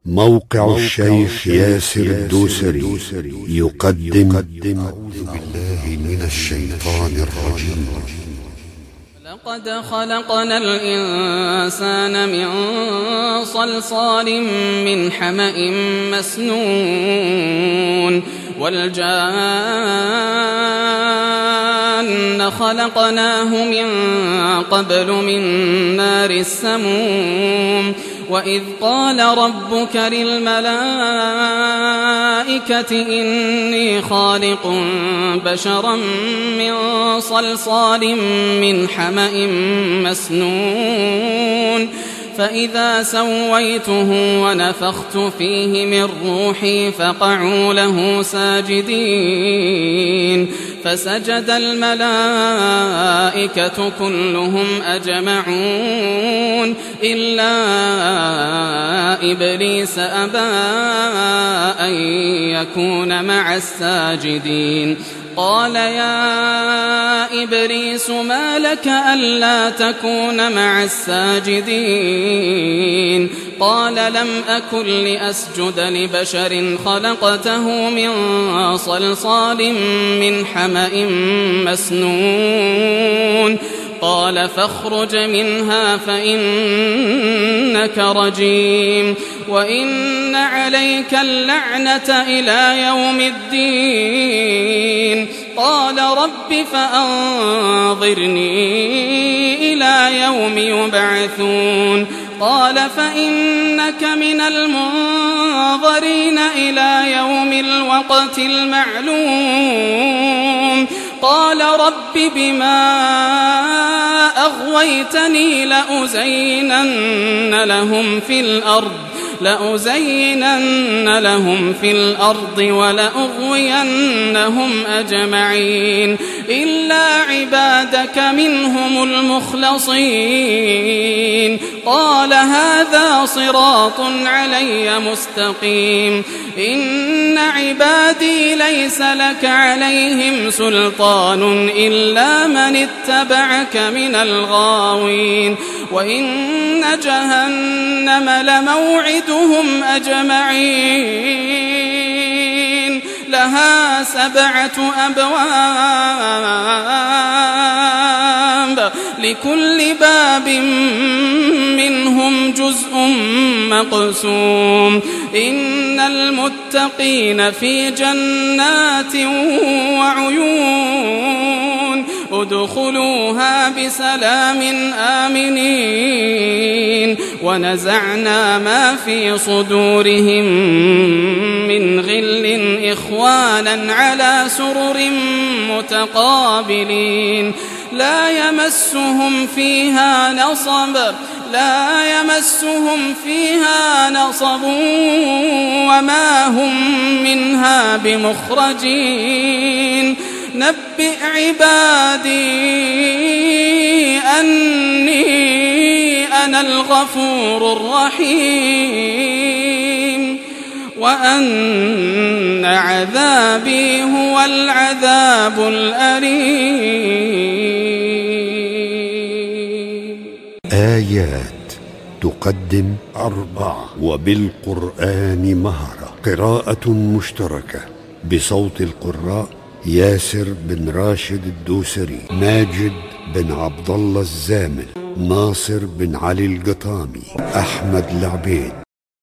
موقع الشيخ ياسر الدوسري يقدم أعوذ بالله من الشيطان الرجيم. لقد خلقنا الإنسان من صلصال من حمأ مسنون والجان خلقناه من قبل من نار السموم وإذ قال ربك للملائكة إني خالق بشرا من صلصال من حمأ مسنون فإذا سويته ونفخت فيه من روحي فقعوا له ساجدين فسجد الملائكة كلهم أجمعون إلا إبليس أبى أن يكون مع الساجدين قال يا إبليس ما لك ألا تكون مع الساجدين قال لم أكن لأسجد لبشر خلقته من صلصال من حمأ مسنون قال فاخرج منها فإنك رجيم وإن عليك اللعنة إلى يوم الدين قال رب فأنظرني إلى يوم يبعثون قال فإنك من المنظرين إلى يوم الوقت المعلوم قال رب بما أغويتني لأزينن لهم في الأرض ولأغوينهم أجمعين إلا عبادك منهم المخلصين قال هذا صراط علي مستقيم إن عبادي ليس لك عليهم سلطان إلا من اتبعك من الغاوين وإن جهنم لموعدهم أجمعين لها 7 أبواب لكل باب منهم جزء مقسوم إن المتقين في جنات وعيون ادخلوها بسلام آمنين ونزعنا ما في صدورهم من غل إخوانا على سرر متقابلين لا يمسهم فيها نصب وما هم منها بمخرجين نبئ عبادي أني أنا الغفور الرحيم وأن عذابي هو العذاب الأليم. آيات تقدم 4 وبالقرآن مهرة قراءة مشتركة بصوت القراء ياسر بن راشد الدوسري، ماجد بن عبد الله الزامل، ناصر بن علي القطامي، أحمد العبيد.